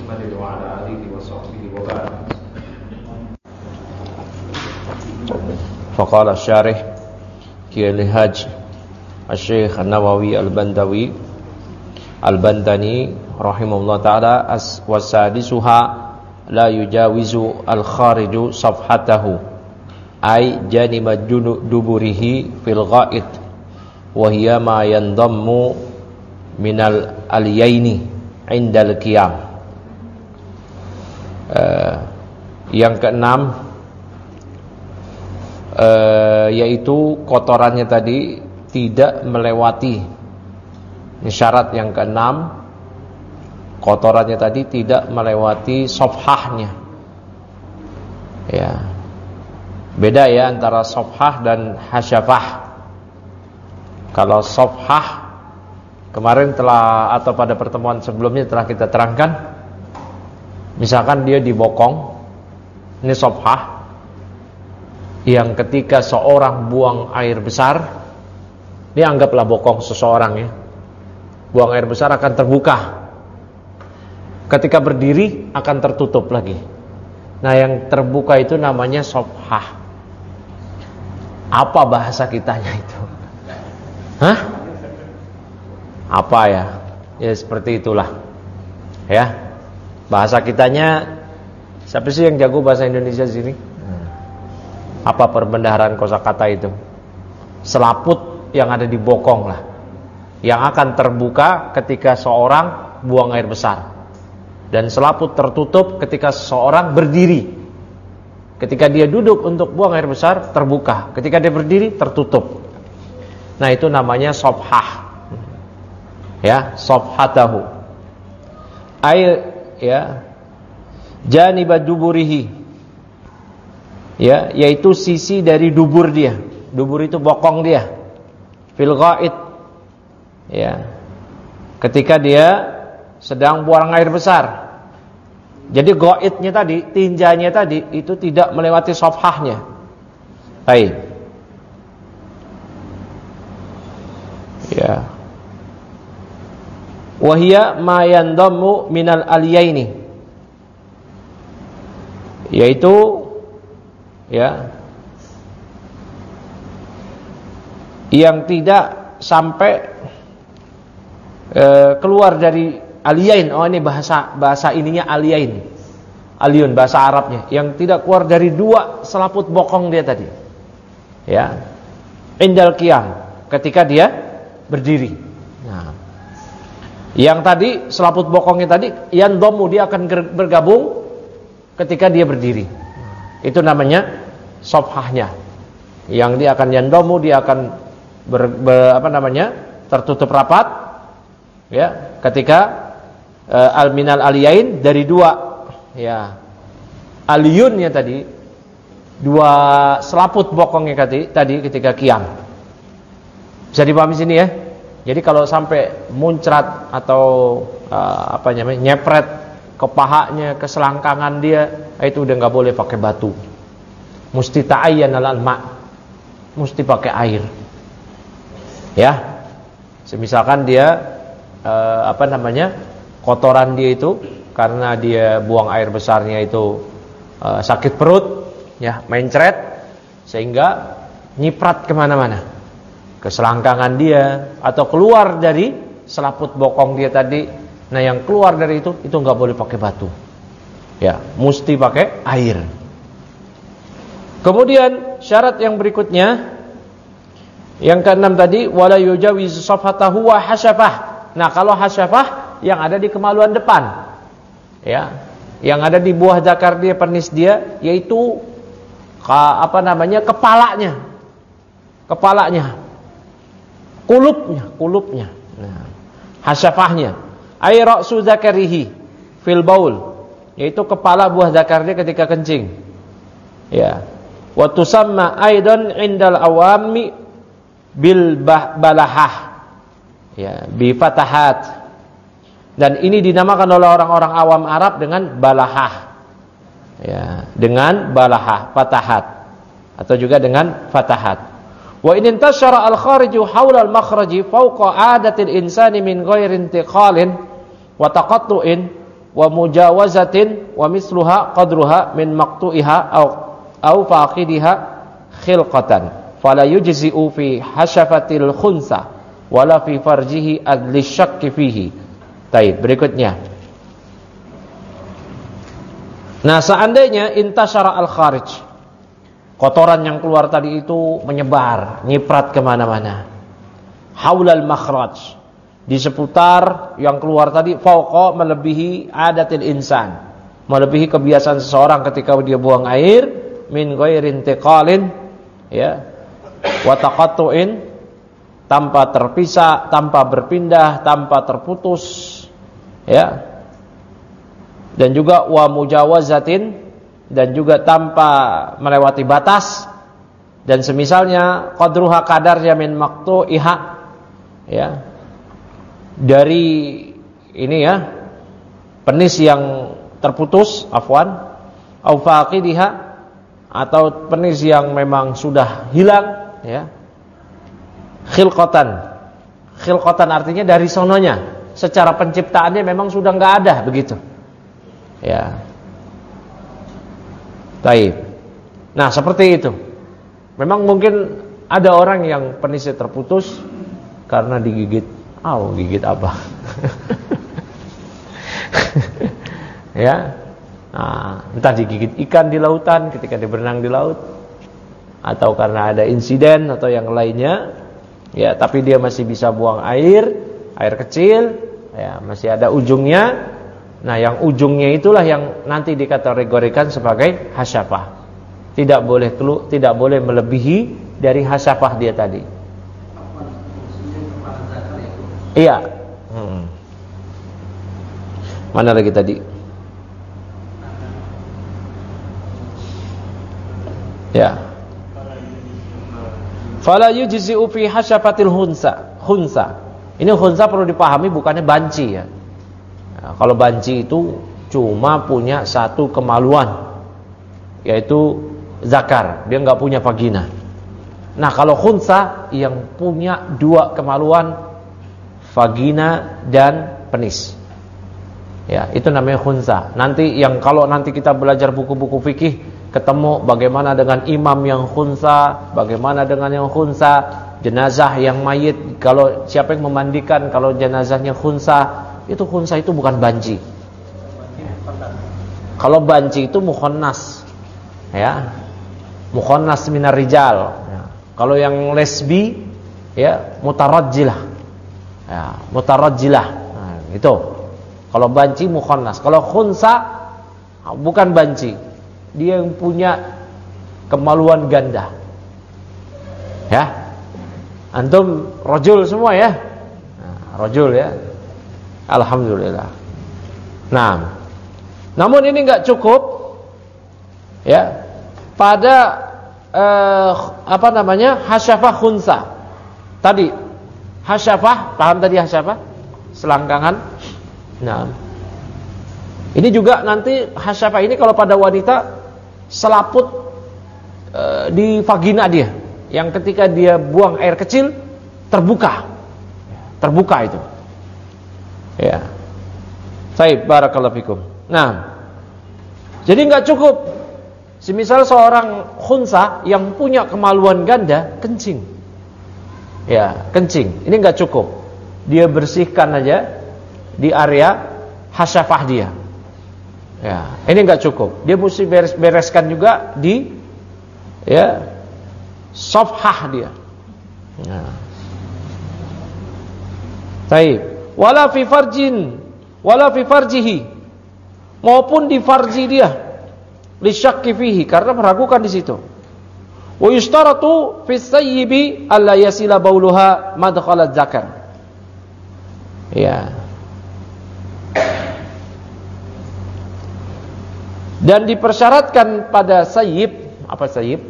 محمد وعلى آله وصحبه وبارك. فقال الشارح كي الحاج الشيخ النووي البندني رحمه الله تعالى والسادسها لا يجاوز الخارج صفحته أي جانب دبره في الغائط وهي ما ينضم من الأليين عند القيام. Yang keenam yaitu kotorannya tadi tidak melewati. Ini syarat yang keenam, kotorannya tadi tidak melewati sofhahnya. Ya, beda ya antara sofhah dan hasyafah. Kalau sofhah kemarin atau pada pertemuan sebelumnya telah kita terangkan. Misalkan dia dibokong, ini sofhah, yang ketika seorang buang air besar, ini anggaplah bokong seseorang ya, buang air besar akan terbuka, ketika berdiri akan tertutup lagi. Nah yang terbuka itu namanya sofhah. Apa bahasa kitanya itu? Hah? Apa ya? Ya seperti itulah ya. Bahasa kitanya, siapa sih yang jago bahasa Indonesia di sini? Apa perbendaharaan kosakata itu? Selaput yang ada di bokong lah, yang akan terbuka ketika seorang buang air besar, dan selaput tertutup ketika seseorang berdiri. Ketika dia duduk untuk buang air besar terbuka, ketika dia berdiri tertutup. Nah itu namanya sofhah. Ya, sofhatahu. Air ya, janibad duburihi, ya, yaitu sisi dari dubur dia. Dubur itu bokong dia. Fil ghaid, ya, ketika dia sedang buang air besar. Jadi ghaidnya tadi, tinjanya tadi itu tidak melewati sofhahnya. Baik. Ya. Wahia ma yandamu minal aliyaini, yaitu ya yang tidak sampai keluar dari aliyain. Oh ini bahasa ininya aliyain, aliyun bahasa Arabnya, yang tidak keluar dari dua selaput bokong dia tadi. Ya, indal qiyam, ketika dia berdiri. Nah, yang tadi selaput bokongnya tadi, yang domu dia akan bergabung ketika dia berdiri. Itu namanya sofhahnya. Yang dia akan yandomu, dia akan tertutup rapat. Ya, ketika al-minal aliyain dari dua, ya, aliyunnya tadi, dua selaput bokongnya tadi ketika qiyam. Bisa dipahami sini ya? Jadi kalau sampai muncrat atau nyepret ke pahanya, ke selangkangan dia, itu udah nggak boleh pakai batu. Musti ta'ayyan al-ma, mesti pakai air. Ya, misalkan dia kotoran dia itu karena dia buang air besarnya itu sakit perut, ya, mencret sehingga nyiprat kemana-mana, ke selangkangan dia atau keluar dari selaput bokong dia tadi. Nah yang keluar dari itu nggak boleh pakai batu, ya, mesti pakai air. Kemudian syarat yang berikutnya, yang keenam tadi, wala yujawizu safhatahu wa hasyafah. Nah kalau hasyafah yang ada di kemaluan depan, ya, yang ada di buah zakar dia, penis dia, yaitu kepalanya, kulupnya. Nah, hasyafahnya ay ra'su zakarihi fil baul, yaitu kepala buah zakarnya ketika kencing. Ya. Wa tusamma aidan indal awami bil balahah. Ya, bi fatahat. Dan ini dinamakan oleh orang-orang awam Arab dengan balahah. Ya, dengan balahah, fatahat, atau juga dengan fatahat. Wa in intashara al-khariju haula al-makhraji fawqa 'adatil insani min ghairi intiqalin wa taqattu'in wa mujawazatin wa misluha qadruha min maqtu'iha au faqidiha khilqatan fala yujzi'u fi hasyafatil khunsa wala fi farjihi adli syakki fihi. Baik, berikutnya. Nah, seandainya intasyara al-kharij, kotoran yang keluar tadi itu menyebar, nyiprat kemana-mana, haulal makhraj, di seputar yang keluar tadi, fauqa melebihi adatil insan, melebihi kebiasaan seseorang ketika dia buang air, min ghairi intiqalin, ya, wa taqattu'in, tanpa terpisah, tanpa berpindah, tanpa terputus, ya, dan juga wa mujawazatin, dan juga tanpa melewati batas, dan semisalnya qadruha kadarnya min maqtu'iha, ya, dari ini ya, penis yang terputus, afwan, au faqidiha, atau penis yang memang sudah hilang, ya, khilqatan. Khilqatan artinya dari sononya, secara penciptaannya memang sudah enggak ada begitu. Ya. Baik. Nah, seperti itu. Memang mungkin ada orang yang penisnya terputus karena digigit. Gigit apa? Ya. Nah, entah digigit ikan di lautan ketika dia berenang di laut, atau karena ada insiden atau yang lainnya. Ya, tapi dia masih bisa buang air kecil, ya, masih ada ujungnya. Nah, yang ujungnya itulah yang nanti dikategorikan sebagai hasyafah. Tidak boleh melebihi dari hasyafah dia tadi. Iya. Mana lagi tadi? Ya. Fala yujzi'u fi hasyafatil khunsa. Ini khunsa perlu dipahami bukannya banci ya. Nah, kalau banci itu cuma punya satu kemaluan, yaitu zakar, dia enggak punya vagina. Nah, kalau khunsa yang punya dua kemaluan, vagina dan penis. Ya, itu namanya khunsa. Nanti kalau nanti kita belajar buku-buku fikih, ketemu bagaimana dengan imam yang khunsa, bagaimana dengan yang khunsa, jenazah yang mayit, kalau siapa yang memandikan, kalau jenazahnya khunsa itu bukan banci. Kalau banci itu mukhannas, ya, mukhannas minar rijal. Ya. Kalau yang lesbi, ya, mutarajjilah, ya, mutarajjilah. Nah, itu. Kalau banci mukhannas. Kalau khunsa bukan banci, dia yang punya kemaluan ganda. Ya, antum rajul semua ya, rajul ya. Alhamdulillah. Nah, namun ini enggak cukup, ya, pada hasyafah khunsa. Tadi hasyafah, paham tadi hasyafah? Selangkangan. Nah, ini juga nanti hasyafah ini kalau pada wanita selaput di vagina dia, yang ketika dia buang air kecil terbuka itu. Ya. Baik, barakallahu fikum. Nah, jadi enggak cukup. Semisal seorang khunsa yang punya kemaluan ganda kencing. Ya, kencing. Ini enggak cukup. Dia bersihkan aja di area hasyafah dia. Ya, ini enggak cukup. Dia mesti bereskan juga di, ya, safhah dia. Ya. Baik. Wala fi farjihi, maupun di farji dia, li syakki fihi, karena meragukan di situ. Wa yustaratu fi sayyibi alla yasila bauluha madkhalat zakar. Ya. Dan dipersyaratkan pada sayyib, apa sayyib?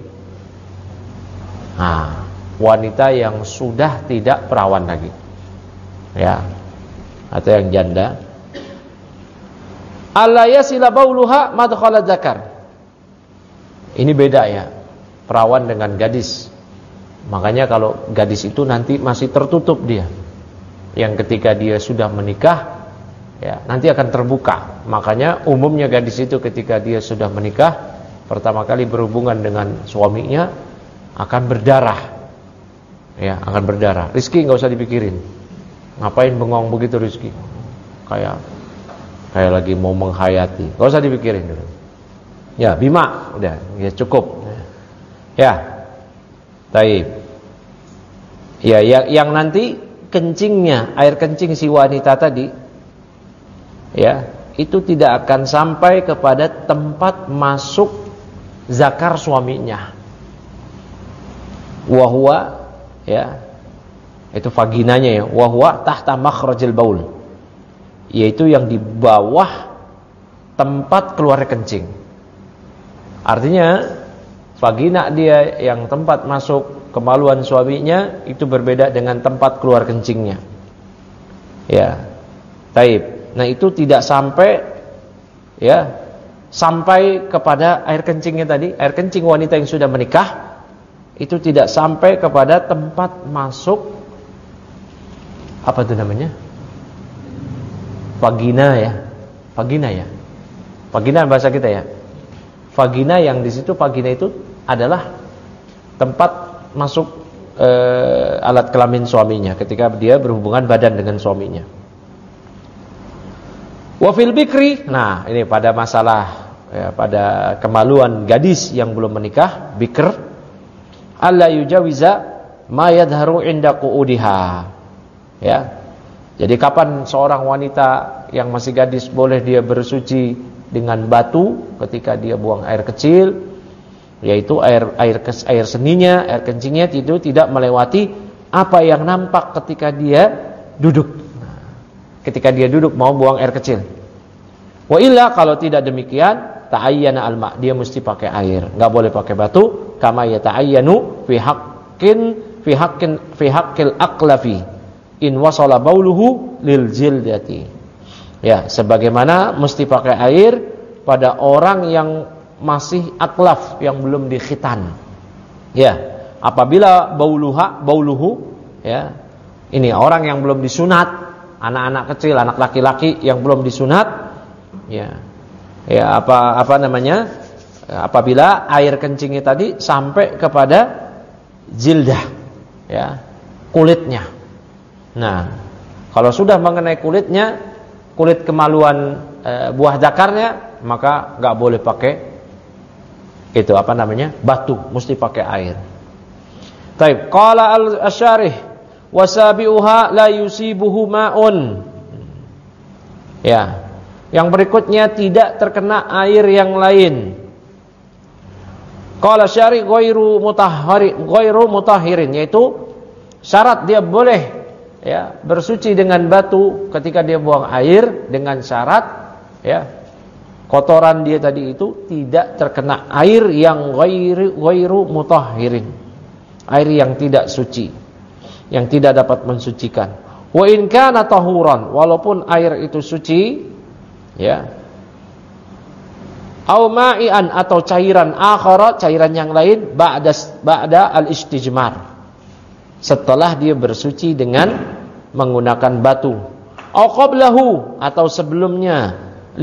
Wanita yang sudah tidak perawan lagi. Ya. Atau yang janda, alla yasila bauluha madkhalat zakar. Ini beda ya, perawan dengan gadis. Makanya kalau gadis itu nanti masih tertutup dia. Yang ketika dia sudah menikah, ya, nanti akan terbuka. Makanya umumnya gadis itu ketika dia sudah menikah, pertama kali berhubungan dengan suaminya akan berdarah. Ya, akan berdarah. Rizki enggak usah dipikirin. Ngapain bengong begitu Rizki? Kayak lagi mau menghayati. Enggak usah dipikirin dulu. Ya, Bima, udah, ya cukup. Ya. Taib. Ya, yang nanti kencingnya, air kencing si wanita tadi, ya, itu tidak akan sampai kepada tempat masuk zakar suaminya. Wahwa, ya, itu vaginanya ya, wahwa tahta makhrajil baul, yaitu yang di bawah tempat keluar kencing. Artinya vagina dia yang tempat masuk kemaluan suaminya itu berbeda dengan tempat keluar kencingnya. Ya. Taib. Nah, itu tidak sampai, ya, sampai kepada air kencingnya tadi. Air kencing wanita yang sudah menikah itu tidak sampai kepada tempat masuk, apa itu namanya? Vagina ya. Vagina ya. Vagina bahasa kita ya. Vagina yang di situ, vagina itu adalah tempat masuk alat kelamin suaminya ketika dia berhubungan badan dengan suaminya. Wa fil bikri, nah ini pada masalah, ya, pada kemaluan gadis yang belum menikah, bikr, alla yujawiza ma yadharu inda qu'udiha. Ya. Jadi kapan seorang wanita yang masih gadis boleh dia bersuci dengan batu ketika dia buang air kecil, yaitu air seninya, air kencingnya itu tidak melewati apa yang nampak ketika dia duduk. Ketika dia duduk mau buang air kecil. Wa illa, kalau tidak demikian, ta'ayyana al-ma', dia mesti pakai air, enggak boleh pakai batu, kama yata'ayyanu fi haqqil aqlafi in wasala bauluhu lil jildati. Ya, sebagaimana mesti pakai air pada orang yang masih aklaf, yang belum dikhitan. Ya, apabila bauluhu, ya, ini orang yang belum disunat, anak-anak kecil, anak laki-laki yang belum disunat, ya, apa namanya? Apabila air kencingnya tadi sampai kepada jildah, ya, kulitnya. Nah, kalau sudah mengenai kulitnya, kulit kemaluan buah zakarnya, maka enggak boleh pakai itu apa namanya? Batu, mesti pakai air. Taib, qala al-syarih wasabiuha la yusibuhu ma'un. Ya. Yang berikutnya tidak terkena air yang lain. Qala syarih ghairu mutahhirin, yaitu syarat dia boleh, ya, bersuci dengan batu ketika dia buang air dengan syarat, ya, kotoran dia tadi itu tidak terkena air yang ghairu mutahhirin, air yang tidak suci, yang tidak dapat mensucikan. Wa in kana tahuran, walaupun air itu suci, ya, au ma'ian, atau cairan akhara, cairan yang lain, ba'da al-istijmar, setelah dia bersuci dengan menggunakan batu, au qablahu, atau sebelumnya,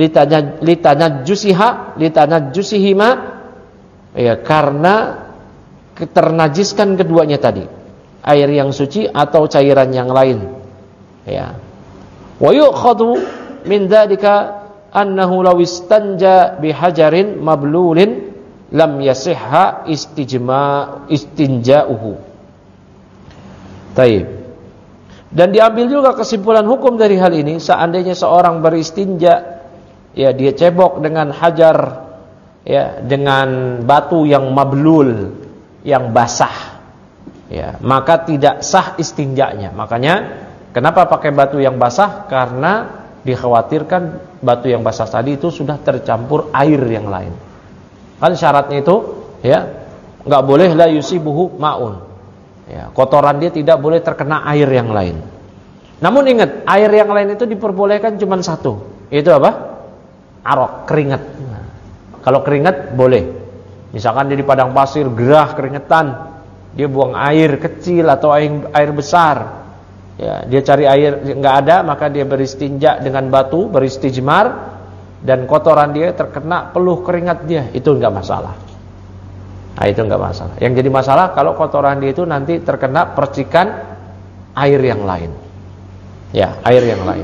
litanajjusihima, ya, karena ternajiskan keduanya tadi, air yang suci atau cairan yang lain, ya. Wa yu'khadhu min dzalika annahu law istanja bihajarin mablulin lam yasihha istinja'uhu. Taib. Dan diambil juga kesimpulan hukum dari hal ini, seandainya seorang beristinja, ya, dia cebok dengan hajar, ya, dengan batu yang mablul, yang basah, ya, maka tidak sah istinjanya. Makanya kenapa pakai batu yang basah? Karena dikhawatirkan batu yang basah tadi itu sudah tercampur air yang lain. Kan syaratnya itu, ya, enggak boleh la yusibuhu ma'un. Ya, kotoran dia tidak boleh terkena air yang lain. Namun ingat, air yang lain itu diperbolehkan cuma satu. Itu apa? Arok, keringat. Nah, kalau keringat boleh. Misalkan dia di padang pasir gerah keringetan, dia buang air kecil atau air besar. Ya, dia cari air enggak ada, maka dia beristinja dengan batu, beristijmar, dan kotoran dia terkena peluh keringat dia, itu enggak masalah. Nah, itu enggak masalah. Yang jadi masalah kalau kotoran dia itu nanti terkena percikan air yang lain. Ya, air yang lain.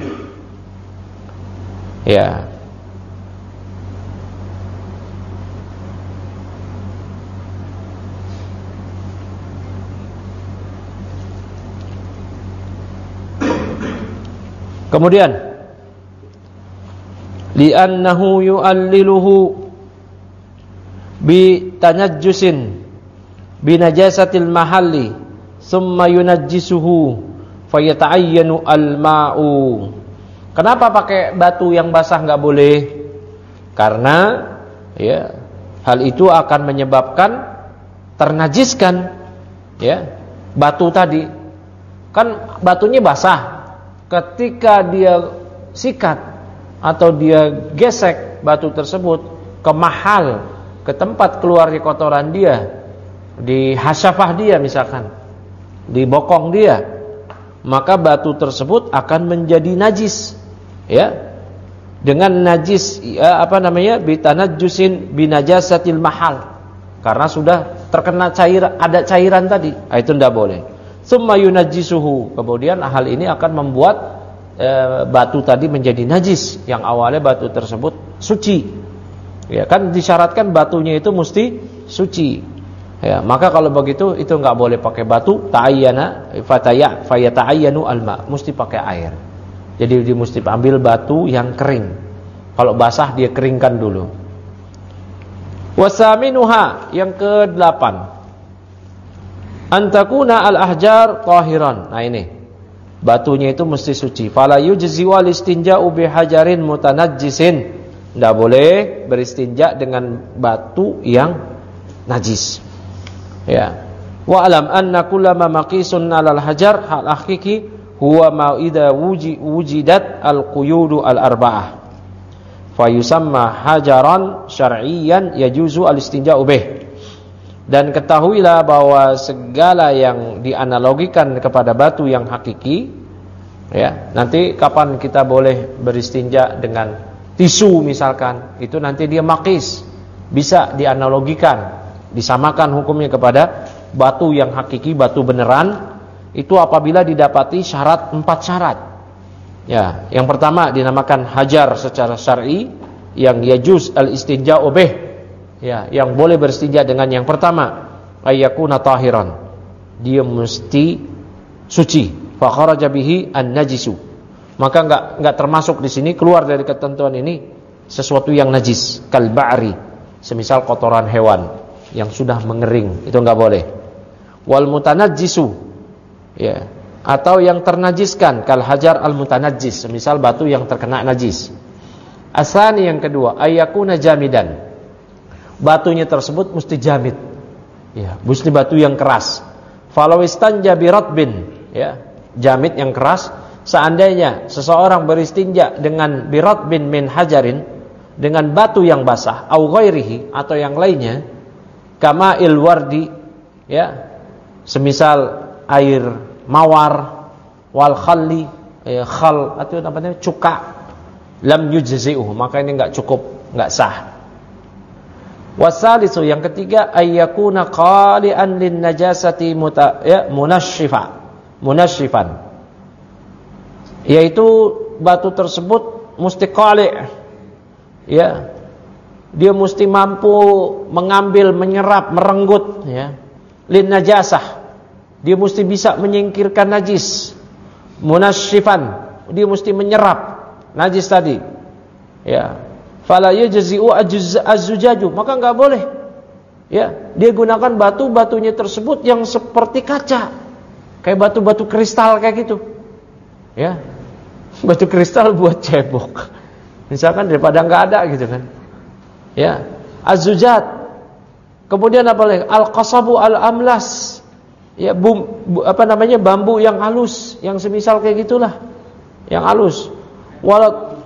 Ya. Kemudian li'annahu yu'alliluhu bi tanajjusin bi najasatil mahalli thumma yunajjisuhu fayata'ayyanu al-ma'u. Kenapa pakai batu yang basah enggak boleh? Karena ya, hal itu akan menyebabkan ternajiskan ya batu tadi. Kan batunya basah. Ketika dia sikat atau dia gesek batu tersebut ke mahal, ke tempat keluarnya kotoran dia, di hasyafah dia misalkan, di bokong dia, maka batu tersebut akan menjadi najis, ya, dengan najis, ya, bitanajjusin binajasatil mahal, karena sudah terkena ada cairan tadi, itu tidak boleh. Tsumma yunajjisuhu, kemudian hal ini akan membuat batu tadi menjadi najis, yang awalnya batu tersebut suci. Ya, kan disyaratkan batunya itu mesti suci. Ya, maka kalau begitu itu enggak boleh pakai batu, ta'ayyana fayata'ayyanu alma, mesti pakai air. Jadi dia mesti ambil batu yang kering. Kalau basah dia keringkan dulu. Wasaminuha, yang ke-8. Antakuna al-ahjar tahiran. Nah ini, batunya itu mesti suci. Fala yujzi wal istinja'u bihajarin mutanajjisin. Tidak boleh beristinja dengan batu yang najis. Ya. Wa alam anna kullama maqisun 'alal hajar hal hakiki huwa ma idza wujidat al-quyud al-arba'ah. Fa yusamma hajaran syar'iyyan yajuzu al-istinja'u bih. Dan ketahuilah bahwa segala yang dianalogikan kepada batu yang hakiki, ya, nanti kapan kita boleh beristinja dengan tisu misalkan, itu nanti dia maqis, bisa dianalogikan, disamakan hukumnya kepada batu yang hakiki, batu beneran, itu apabila didapati 4 syarat. Ya, yang pertama dinamakan hajar secara syar'i, yang yajuz al-istinja'u bih. Ya, yang boleh beristinja dengan yang pertama, ayyakuna tahiran, dia mesti suci, fa kharaja bihi an-najisu, maka enggak termasuk di sini, keluar dari ketentuan ini sesuatu yang najis, kal ba'ri, semisal kotoran hewan yang sudah mengering, itu enggak boleh. Wal mutanajjisu, ya, atau yang ternajiskan, kal hajar al mutanajjis, semisal batu yang terkena najis. Asani, yang kedua, ayyakuna jamidan, batunya tersebut mesti jamid, ya, mesti batu yang keras. Falawistan jabirat bin, ya, jamid yang keras. Seandainya seseorang beristinja dengan birat bin min hajarin, dengan batu yang basah, au ghairihi, atau yang lainnya, kama ilwardi, ya, semisal air mawar, wal khalli, khal, atau namanya cuka, lam yujzi'uh, maka ini enggak cukup, enggak sah. Wasalisu, yang ketiga, ayyakuna qali'an lin najasati munashifan, yaitu batu tersebut mesti qali', ya, dia mesti mampu mengambil, menyerap, merenggut, ya, lin najasah, dia mesti bisa menyingkirkan najis. Munashifan, dia mesti menyerap najis tadi, ya. Fala yajzi'u az-zujaju, maka enggak boleh, ya, dia gunakan batunya tersebut yang seperti kaca, kayak batu-batu kristal kayak gitu, ya, batu kristal buat cebok misalkan, daripada enggak ada gitu kan, ya, az-zujat. Kemudian apa lagi? Al-qasabu al-amlas, ya, bambu yang halus, yang semisal kayak gitulah, yang halus. Walau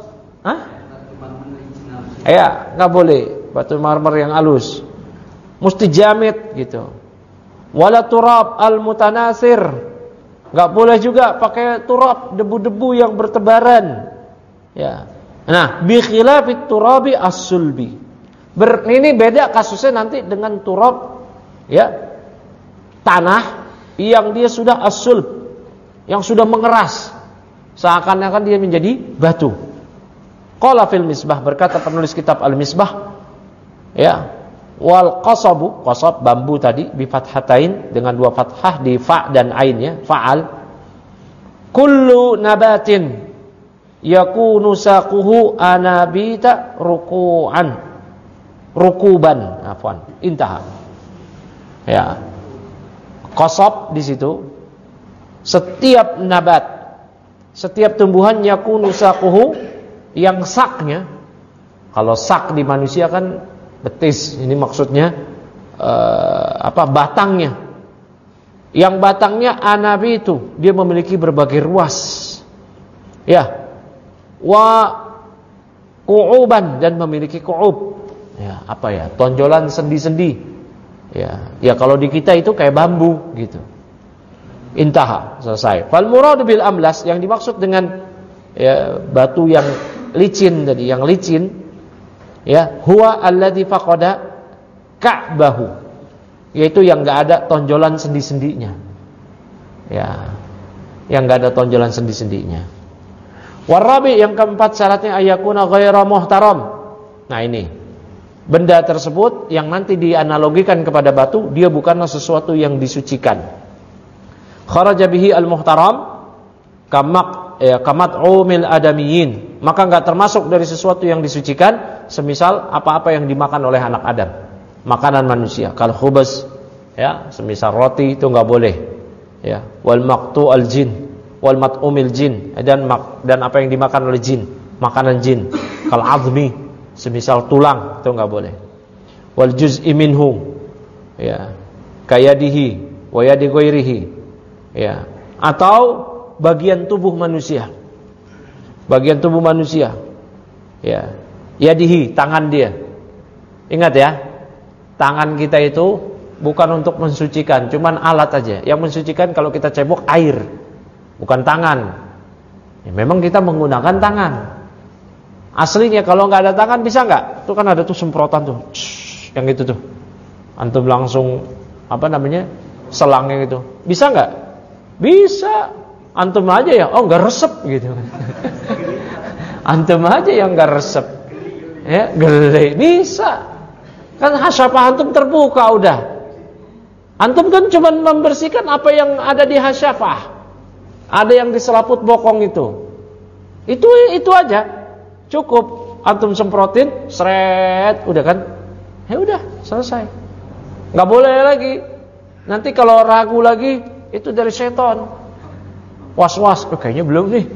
ya, enggak boleh batu marmer yang halus, mesti jamid gitu. Wala turab al-mutanasir, enggak boleh juga pakai turab, debu-debu yang bertebaran, ya, Nah, bi khilafit turabi as-sulbi. Ini beda kasusnya nanti dengan turab, ya, tanah yang dia sudah as-sulb, yang sudah mengeras, seakan-akan dia menjadi batu. Qala fil misbah, berkata penulis kitab Al-Misbah, ya, wal qasabu, qasab bambu tadi bi fathatain, dengan 2 fathah di fa dan ain, ya, fa'al. Kullu nabatin yakunu saquhu anabita rukuban, afwan, intaha. Ya. Qasab di situ, setiap nabat, setiap tumbuhan yakunu saquhu, yang saknya, kalau sak di manusia kan betis, ini maksudnya batangnya. Yang batangnya anabi itu dia memiliki berbagai ruas, ya, wa qu'uban, dan memiliki qu'ub, ya, tonjolan sendi-sendi, ya kalau di kita itu kayak bambu gitu. Intaha, selesai. Fal murad bil amlas, yang dimaksud dengan, ya, batu yang licin tadi, yang licin, ya, huwa alladzi faqada ka'bahu, yaitu yang enggak ada tonjolan sendi-sendinya, ya, yang enggak ada tonjolan sendi-sendinya. Warabi, yang keempat syaratnya ayakuna ghaira muhtaram. Nah, ini benda tersebut yang nanti dianalogikan kepada batu, dia bukanlah sesuatu yang disucikan. Kharaja bihi al-muhtaram kamat'umil adamiyin, maka enggak termasuk dari sesuatu yang disucikan, semisal apa-apa yang dimakan oleh anak Adam, makanan manusia, kal khubus, ya, semisal roti itu enggak boleh, ya, wal maqtu al jin, wal mat'umil jin, dan apa yang dimakan oleh jin, makanan jin, kal azmi, semisal tulang, itu enggak boleh. Wal juz'i minhu, ya, kayadihi wa yadi ghairihi, ya, atau bagian tubuh manusia, ya, yadihi, tangan dia. Ingat ya, tangan kita itu bukan untuk mensucikan, cuman alat aja. Yang mensucikan kalau kita cebok air, bukan tangan. Ya, memang kita menggunakan tangan. Aslinya kalau nggak ada tangan bisa nggak? Itu kan ada tuh semprotan tuh, yang itu tuh. Antum langsung selangnya gitu. Bisa nggak? Bisa. Antum aja ya, nggak resep gitu. Antum aja yang nggak resep, ya, gele, bisa. Kan hasyafah antum terbuka udah. Antum kan cuma membersihkan apa yang ada di hasyafah. Ada yang di selaput bokong itu. Itu aja. Cukup antum semprotin, seret, udah kan? Ya udah, selesai. Nggak boleh lagi. Nanti kalau ragu lagi, itu dari setan. Was-was, kayaknya belum nih.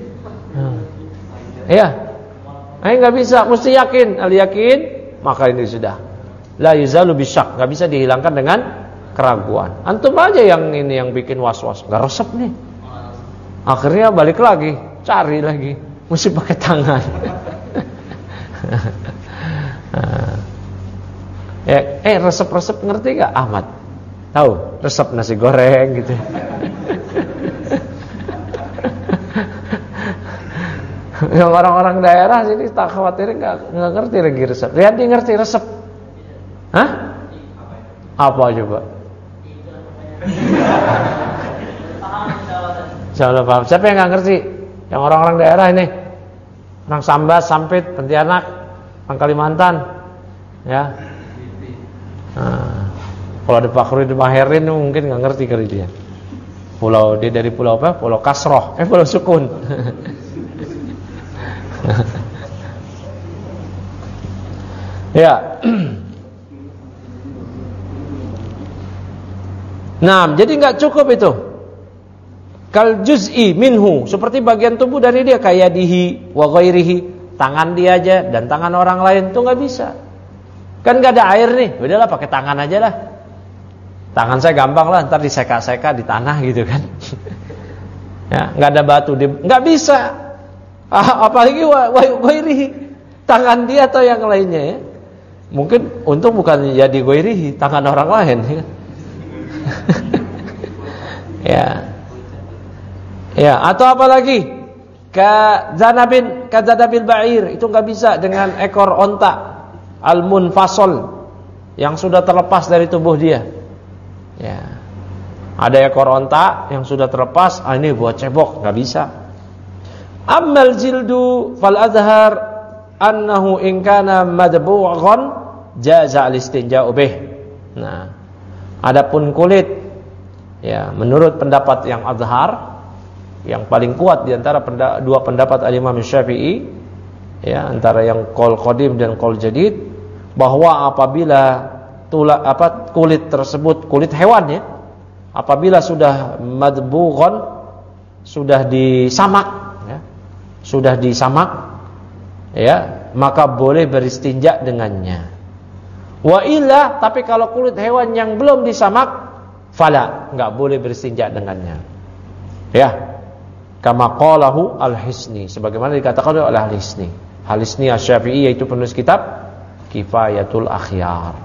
Ya, nggak bisa, mesti yakin. Al-yakin, maka ini sudah. La yuzalu bisyak, nggak bisa dihilangkan dengan keraguan. Antum aja yang bikin was-was, nggak resep nih. Akhirnya balik lagi, cari lagi, mesti pakai tangan. Resep-resep ngerti nggak, Ahmad? Tahu resep nasi goreng gitu. Yang orang-orang daerah sini tak khawatir nggak ngerti lagi resep. Lihat dia ngerti resep. Hah? Apa coba? Insyaallah paham. Siapa yang nggak ngerti? Yang orang-orang daerah ini, orang Sambas, Sampit, Pontianak, orang Kalimantan, ya. Nah, kalau ada Pak Khurud Maherin mungkin nggak ngerti kali dia. Dia dari pulau apa? Pulau Kasroh, Pulau Sukun. Ya. Nah, jadi nggak cukup itu. Kal juz'i minhu, seperti bagian tubuh dari dia, kayak dihi wa ghairihi, tangan dia aja dan tangan orang lain tuh nggak bisa. Kan nggak ada air nih, udahlah pakai tangan aja lah. Tangan saya gampang lah, ntar diseka-seka di tanah gitu kan. Ya, nggak ada batu, nggak bisa. Apalagi ghairihi, tangan dia atau yang lainnya, ya. Mungkin untung bukan jadi ghairihi, tangan orang lain, ya. Ya. Ya, atau apalagi Kadzanabil ba'ir, itu enggak bisa dengan ekor onta al-munfasal yang sudah terlepas dari tubuh dia. Ya. Ada ekor onta yang sudah terlepas, ini buat cebok, enggak bisa. Ammal jildu fal adhar annahu in kana madbughan jaza al-istinja'u bih. Nah, adapun kulit, ya, menurut pendapat yang adhar, yang paling kuat di antara dua pendapat Imam Syafi'i, ya, antara yang qaul qadim dan qaul jadid, bahwa apabila kulit tersebut, kulit hewan, ya, apabila sudah madbughan, sudah disamak, ya, sudah disamak, ya, maka boleh beristinja dengannya. Wa illa, tapi kalau kulit hewan yang belum disamak, fala, enggak boleh beristinja dengannya. Ya. Kama qalahu Al-Hisni, sebagaimana dikatakan oleh Al-Hisni. Al-Hisni Asy-Syafi'i, yaitu penulis kitab Kifayatul Akhyar.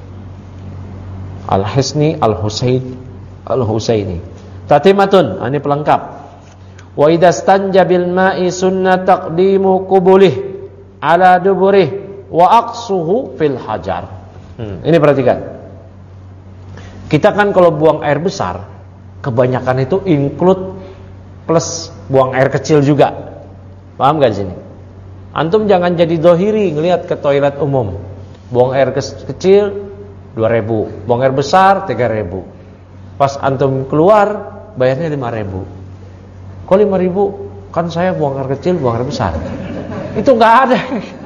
Al-Hisni Al-Husaini. Tatimatun, ini pelengkap. Wa idza stanja bil ma'i sunnah taqdimu qubulih ala duburih wa aqsuhu fil hajar. Ini perhatikan. Kita kan kalau buang air besar, kebanyakan itu include plus buang air kecil juga. Paham gak di sini? Antum jangan jadi dohiri ngelihat ke toilet umum. Buang air kecil 2.000, buang air besar 3.000. Pas antum keluar bayarnya 5.000. Kok 5.000? Kan saya buang air kecil, buang air besar. Itu nggak ada.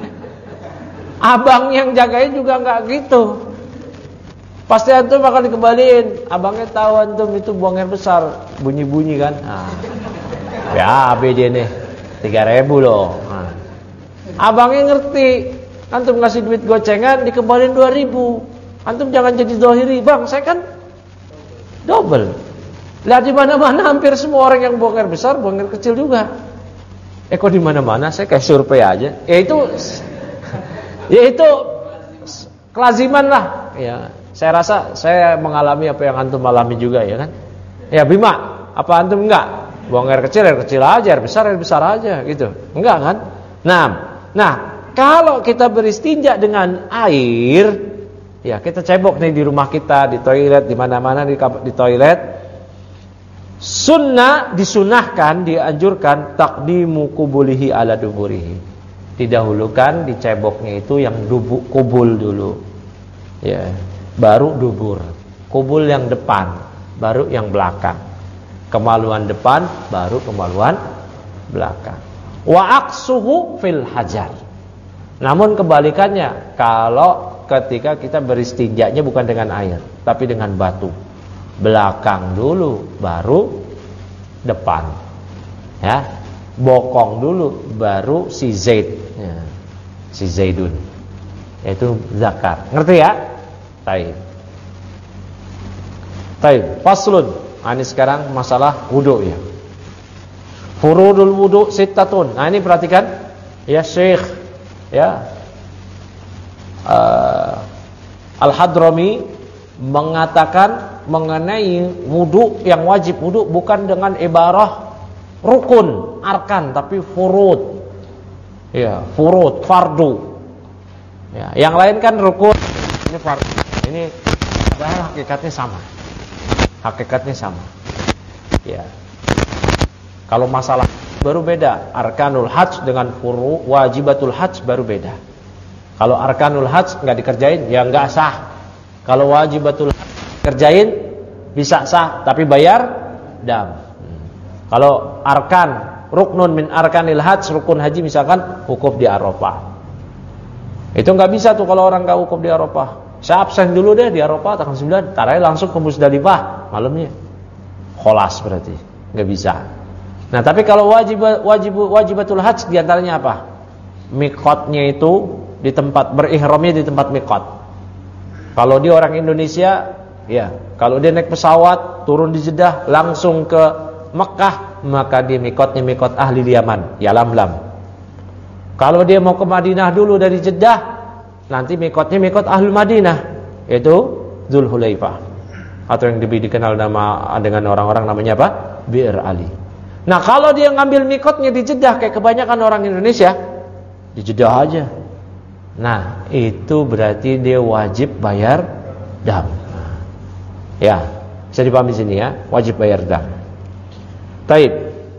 Abang yang jagain juga nggak gitu. Pasti antum akan dikembaliin. Abangnya tahu antum itu buang air besar, bunyi-bunyi kan. Ya, BD nih 3.000 loh. Abangnya ngerti. Antum ngasih duit gocengan dikembaliin 2.000. Antum jangan jadi dohiri, bang. Saya kan double. Lihat di mana-mana hampir semua orang yang buang air besar, buang air kecil juga. Kok di mana-mana? Saya kayak survei aja. Ya itu kelaziman lah. Ya, saya rasa saya mengalami apa yang antum alami juga, ya kan? Ya, Bima, apa antum enggak? Buang air kecil aja, air besar aja gitu. Enggak kan? Nah, kalau kita beristinja dengan air, ya, kita cebok nih di rumah kita, di toilet, di mana-mana di toilet. Disunahkan, dianjurkan taqdimu qubulihi ala duburihi. Didahulukan diceboknya itu yang kubul dulu. Ya, baru dubur. Kubul yang depan, baru yang belakang. Kemaluan depan, baru kemaluan belakang. Wa aqsuhu fil hajar. Namun kebalikannya, kalau ketika kita beristinjanya bukan dengan air, tapi dengan batu. Belakang dulu, baru depan. Ya, bokong dulu, baru si zaid. Ya, si zaidun. Yaitu zakar. Ngerti ya? Taib. Faslun. Ini sekarang masalah wudu, ya. Furudul wudu sittatun. Nah, ini perhatikan, ya, Syekh, ya, Al-Hadrami mengatakan mengenai wudu, yang wajib wudu bukan dengan ibarah rukun, arkan, tapi furud. Ya, furud, fardu. Ya, yang lain kan rukun, ini fardu. Ini padahal hakikatnya sama. Ya. Kalau masalah baru beda. Arkanul hajj dengan wajibatul hajj baru beda. Kalau arkanul hajj enggak dikerjain, ya enggak sah. Kalau wajibatul hajj kerjain bisa sah, tapi bayar dam. Kalau ruknun min arkanil hajj, rukun haji misalkan wukuf di Arafah. Itu enggak bisa tuh kalau orang enggak wukuf di Arafah. Saya absen dulu deh di Arafah tanggal 9, tarai langsung ke Musdalifah malamnya. Kholas berarti, enggak bisa. Nah, tapi kalau wajibatul hajj di antaranya apa? Miqatnya itu di tempat berihramnya di tempat miqat. Kalau dia orang Indonesia, ya, kalau dia naik pesawat turun di Jeddah langsung ke Mekah, maka dia miqatnya miqat ahli Yaman, ya Lamlam. Kalau dia mau ke Madinah dulu dari Jeddah, nanti miqatnya miqat ahli Madinah, yaitu Dzulhulaifah, atau yang lebih dikenal dengan orang-orang namanya apa? Bir Ali. Nah, kalau dia ngambil mikotnya di Jeddah kayak kebanyakan orang Indonesia, di Jeddah aja. Nah, itu berarti dia wajib bayar dam. Ya, bisa dipahami sini ya, wajib bayar dam. Taib.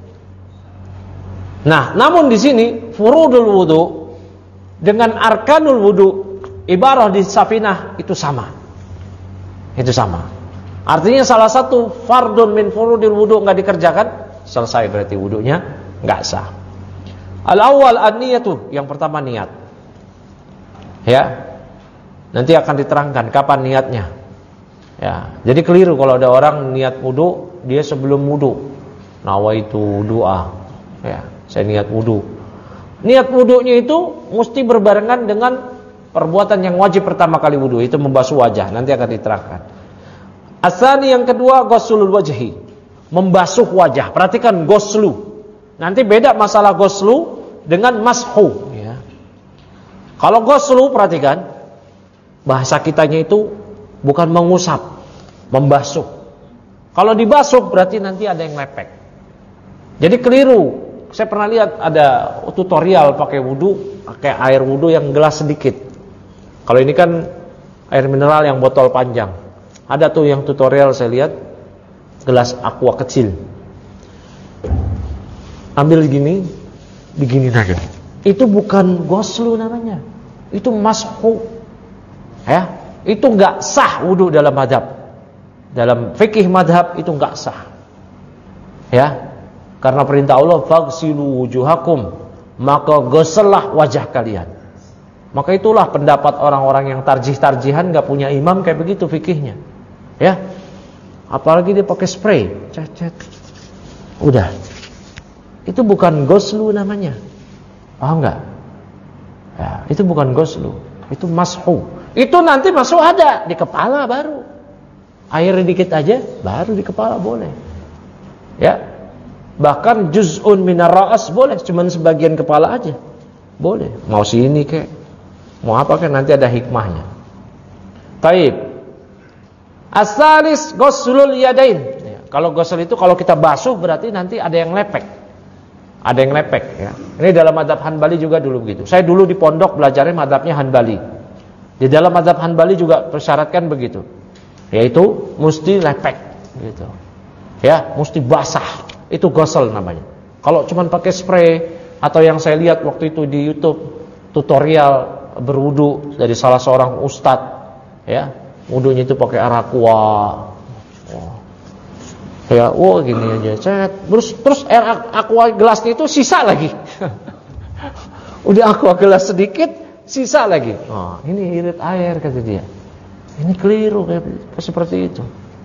Nah, namun di sini furudul wudu dengan arkanul wudu ibarah di Safinah itu sama. Itu sama. Artinya salah satu fardun min furudil wudu enggak dikerjakan, selesai berarti wudunya enggak sah. Al-awwal an-niyatu, yang pertama niat. Ya. Nanti akan diterangkan kapan niatnya. Ya, jadi keliru kalau ada orang niat wudu, dia sebelum wudu nawaitu doa. Ya, saya niat wudu. Niat wudunya itu mesti berbarengan dengan perbuatan yang wajib pertama kali wudu, itu membasuh wajah, nanti akan diterangkan. Asani yang kedua ghuslul wajhi, membasuh wajah. Perhatikan ghuslu. Nanti beda masalah ghuslu dengan mashu ya. Kalau ghuslu perhatikan bahasa kitanya itu bukan mengusap, membasuh. Kalau dibasuh berarti nanti ada yang lepek. Jadi keliru. Saya pernah lihat ada tutorial pakai wudu, pakai air wudu yang gelas sedikit. Kalau ini kan air mineral yang botol panjang. Ada tuh yang tutorial saya lihat gelas aqua kecil. Ambil gini, begini aja. Itu bukan ghuslu namanya. Itu mashu. Ya, itu enggak sah wudu dalam madhab. Dalam fikih madhab itu enggak sah. Ya. Karena perintah Allah faghsilu wujuhakum, maka goslah wajah kalian. Maka itulah pendapat orang-orang yang tarjih-tarjihan enggak punya imam kayak begitu fikihnya. Ya. Apalagi dia pakai spray. Cet. Udah. Itu bukan ghuslu namanya. Paham enggak? Ya, itu bukan ghuslu, itu mashu. Itu nanti masuk ada di kepala baru. Air dikit aja baru di kepala boleh. Ya. Bahkan juz'un minar ra'as boleh, cuman sebagian kepala aja. Boleh. Mau sini kek, mau apa kek, nanti ada hikmahnya. Taib. As-salis ghuslul yadain. Ya, kalau ghusl itu kalau kita basuh berarti nanti ada yang lepek. Ada yang lepek ya. Ini dalam mazhab Hanbali juga dulu begitu. Saya dulu di pondok belajarnya mazhabnya Hanbali. Di dalam mazhab Hanbali juga persyaratkan begitu. Yaitu mesti lepek gitu. Ya, mesti basah. Itu ghusl namanya. Kalau cuma pakai spray atau yang saya lihat waktu itu di YouTube tutorial berwudu dari salah seorang ustadz, ya, wudunya itu pakai air aqua. Ya, gini aja, cet. Terus air aqua gelasnya itu sisa lagi. Udah aqua gelas sedikit, sisa lagi. Oh, ini irit air kata dia. Ini keliru kayak seperti itu.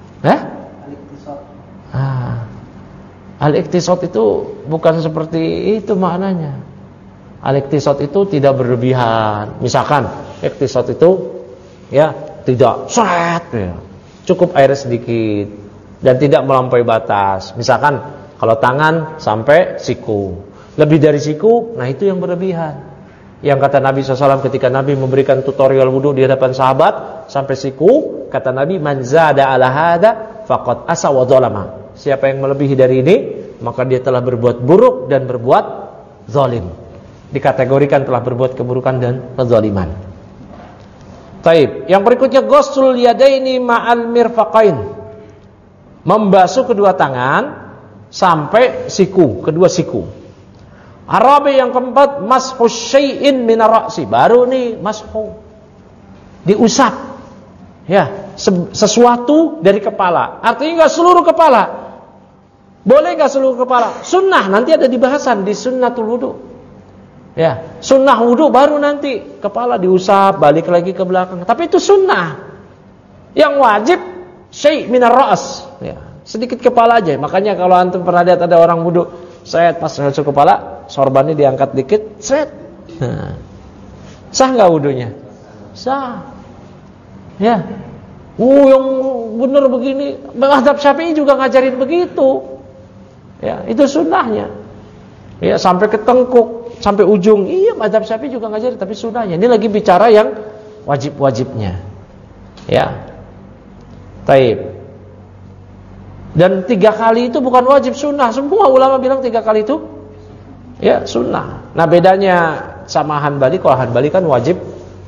Al-iktisad itu bukan seperti itu maknanya. Al-iktisad itu tidak berlebihan. Misalkan iktisad itu ya tidak seret ya. Cukup air sedikit dan tidak melampaui batas. Misalkan kalau tangan sampai siku. Lebih dari siku, nah itu yang berlebihan. Yang kata Nabi SAW ketika Nabi memberikan tutorial wudu di hadapan sahabat sampai siku, kata Nabi, man zada ala hada faqad asa wa zalama. Siapa yang melebihi dari ini, maka dia telah berbuat buruk dan berbuat zalim. Dikategorikan telah berbuat keburukan dan kezaliman. Taib. Yang berikutnya ghuslul yadaini ma'al mirfaqain. Membasuh kedua tangan sampai siku, kedua siku. Arabi yang keempat mashu syai'in minar ra'si. Baru nih mashu. Diusap. Ya, sesuatu dari kepala. Artinya enggak seluruh kepala. Boleh enggak seluruh kepala? Sunnah nanti ada di bahasan di sunnatul wudu. Ya, sunnah wudu baru nanti kepala diusap, balik lagi ke belakang. Tapi itu sunnah. Yang wajib syai' minar ra's. Ya, sedikit kepala aja. Makanya kalau antum pernah lihat ada orang wudu, set pas masuk kepala, sorbannya diangkat dikit, set. Nah, sah enggak wudunya? Sah. Ya. Yang benar begini, mazhab Syafi'i juga ngajarin begitu. Ya, itu sunnahnya. Ya, sampai ke tengkuk, sampai ujung. Iya, mazhab Syafi'i juga ngajarin, tapi sunnahnya. Ini lagi bicara yang wajib-wajibnya. Ya. Taib. Dan 3 kali itu bukan wajib, sunnah. Semua ulama bilang 3 kali itu ya sunnah. Nah bedanya sama Hanbali, kalau Hanbali kan wajib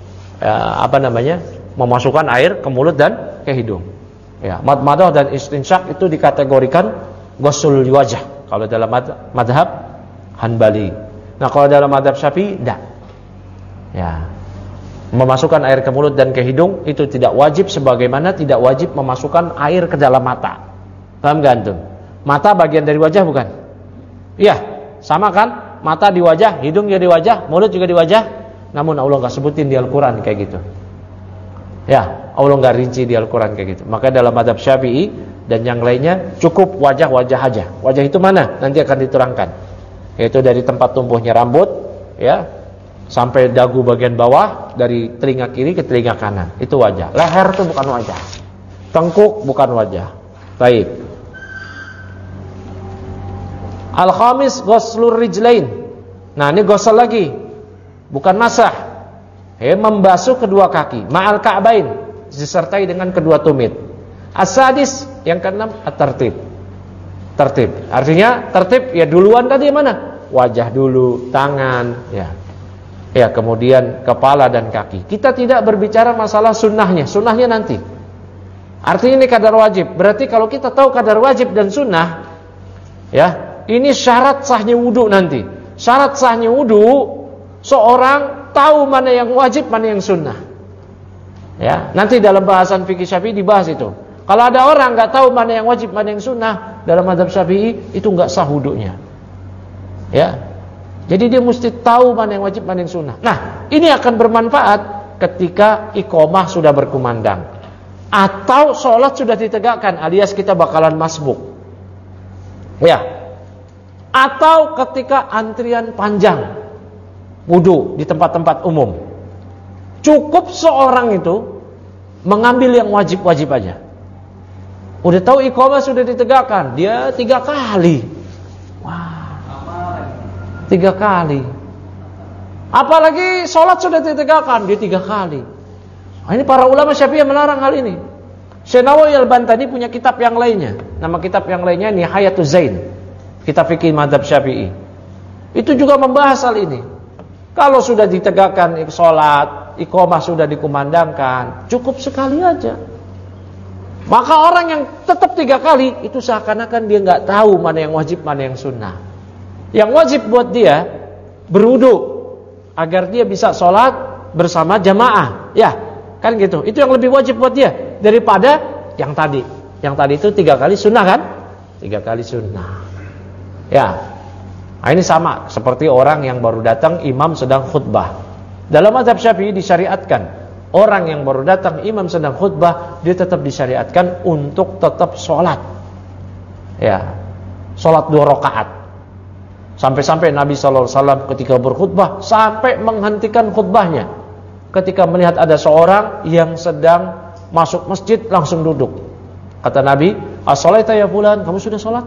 memasukkan air ke mulut dan ke hidung. Ya, madmadah dan istinsyak itu dikategorikan ghusl wajah kalau dalam madhab Hanbali. Nah kalau dalam madhab Syafi'i tidak. Ya, memasukkan air ke mulut dan ke hidung itu tidak wajib, sebagaimana tidak wajib memasukkan air ke dalam mata. Paham gak antum? Mata bagian dari wajah bukan? Iya, sama kan? Mata di wajah, hidung juga di wajah, mulut juga di wajah. Namun Allah gak sebutin di Al-Quran kayak gitu. Ya, Allah gak rinci di Al-Quran kayak gitu. Maka dalam madhab Syafi'i dan yang lainnya cukup wajah-wajah aja. Wajah itu mana? Nanti akan diterangkan. Yaitu dari tempat tumbuhnya rambut, ya, sampai dagu bagian bawah, dari telinga kiri ke telinga kanan. Itu wajah. Leher itu bukan wajah. Tengkuk bukan wajah. Baik. Al-khamis ghuslur rijlain. Nah, ini ghusl lagi. Bukan masah. Membasuh kedua kaki, ma'al ka'bain, disertai dengan kedua tumit. As-sadis, yang keenam, at-tartib. Tertib. Artinya tertib ya duluan tadi mana? Wajah dulu, tangan, ya. Ya, kemudian kepala dan kaki. Kita tidak berbicara masalah sunnahnya. Sunnahnya nanti. Artinya ini kadar wajib. Berarti kalau kita tahu kadar wajib dan sunnah, ya, ini syarat sahnya wudu nanti. Syarat sahnya wudu, seorang tahu mana yang wajib, mana yang sunnah. Ya, nanti dalam bahasan fikih Syafi'i dibahas itu. Kalau ada orang nggak tahu mana yang wajib, mana yang sunnah dalam mazhab Syafi'i, itu nggak sah wudunya. Ya. Jadi dia mesti tahu mana yang wajib, mana yang sunnah. Nah, ini akan bermanfaat ketika iqamah sudah berkumandang atau sholat sudah ditegakkan, alias kita bakalan masbuk. Ya. Atau ketika antrian panjang wudu di tempat-tempat umum. Cukup seorang itu mengambil yang wajib-wajib aja. Udah tahu iqamah sudah ditegakkan, dia 3 kali. Wah, 3 kali. Apalagi sholat sudah ditegakkan, dia 3 kali. Nah, ini para ulama Syafi'i melarang hal ini. Syekh Nawawi Al-Bantani punya kitab yang lainnya. Nama kitab yang lainnya Nihayatuz Zain, kitab fikih mazhab Syafi'i. Itu juga membahas hal ini. Kalau sudah ditegakkan sholat, iqamah sudah dikumandangkan, cukup sekali aja. Maka orang yang tetap 3 kali, itu seakan-akan dia nggak tahu mana yang wajib, mana yang sunnah. Yang wajib buat dia berwudu agar dia bisa sholat bersama jamaah. Ya, kan gitu. Itu yang lebih wajib buat dia daripada yang tadi. Yang tadi itu 3 kali sunnah kan? 3 kali sunnah. Ya. Nah, ini sama seperti orang yang baru datang, imam sedang khutbah. Dalam mazhab Syafi'i disyariatkan, orang yang baru datang, imam sedang khutbah, dia tetap disyariatkan untuk tetap sholat. Ya, sholat 2 rakaat. Sampai-sampai Nabi SAW ketika berkhutbah sampai menghentikan khutbahnya ketika melihat ada seorang yang sedang masuk masjid langsung duduk. Kata Nabi, "As-shalaita ya fulan, kamu sudah sholat?"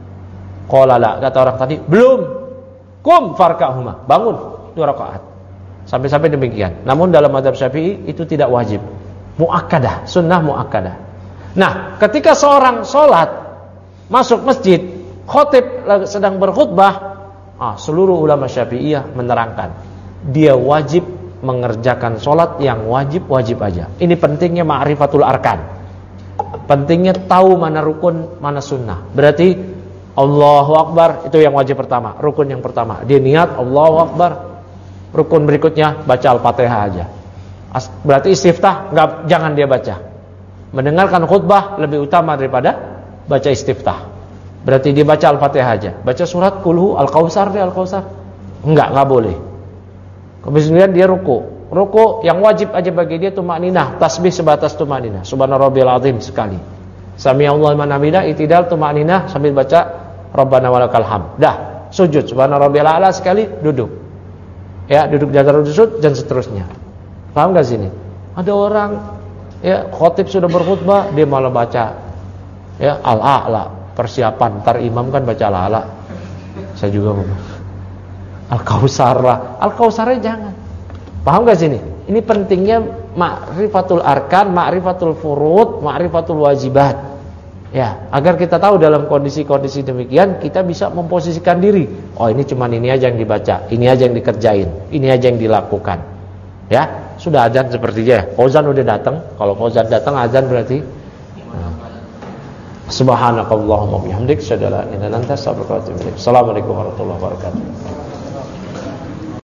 Qala la, kata orang tadi, belum. Kum farka'huma, bangun 2 rakaat. Sampai-sampai demikian. Namun dalam mazhab Syafi'i itu tidak wajib. Muakkadah, sunnah muakkadah. Nah, ketika seorang sholat masuk masjid, khotib sedang berkhutbah, seluruh ulama Syafi'iyah menerangkan dia wajib mengerjakan sholat yang wajib-wajib aja. Ini pentingnya ma'rifatul arkan. Pentingnya tahu mana rukun, mana sunnah. Berarti Allahu Akbar itu yang wajib pertama, rukun yang pertama. Dia niat Allahu Akbar. Rukun berikutnya baca Al-Fatihah aja. Berarti istiftah jangan dia baca. Mendengarkan khutbah lebih utama daripada baca istiftah. Berarti dia baca Al-Fatihah aja. Baca surat Kulhu, Al-Kausar dia Al-Kausar. Enggak boleh. Kemudian dia ruku. Ruku yang wajib aja bagi dia tumakninah, tasbih sebatas tumakninah. Subhana rabbiyal azim sekali. Sami'allahu liman hamidah, itidal tumakninah sambil baca Rabbana walakal hamd. Dah, sujud subhana rabbiyal a'la sekali, duduk. Ya, duduk di antara sujud dan seterusnya. Paham enggak sini? Ada orang ya khotib sudah berkhutbah, dia malah baca ya al-a'la, persiapan ntar imam kan baca al-a'la. Saya juga mau Al-Kausar lah. Al-Kausarnya jangan. Paham enggak sini? Ini pentingnya ma'rifatul arkan, ma'rifatul furud, ma'rifatul wajibat. Ya, agar kita tahu dalam kondisi-kondisi demikian kita bisa memposisikan diri. Oh, ini cuman ini aja yang dibaca, ini aja yang dikerjain, ini aja yang dilakukan. Ya, sudah azan sepertinya. Fauzan udah datang. Kalau Fauzan datang azan berarti. Subhanakallahumma bihamdik, asyhadu an la ilaha illa anta, astaghfiruka wa atubu ilaik. Assalamualaikum warahmatullahi wabarakatuh.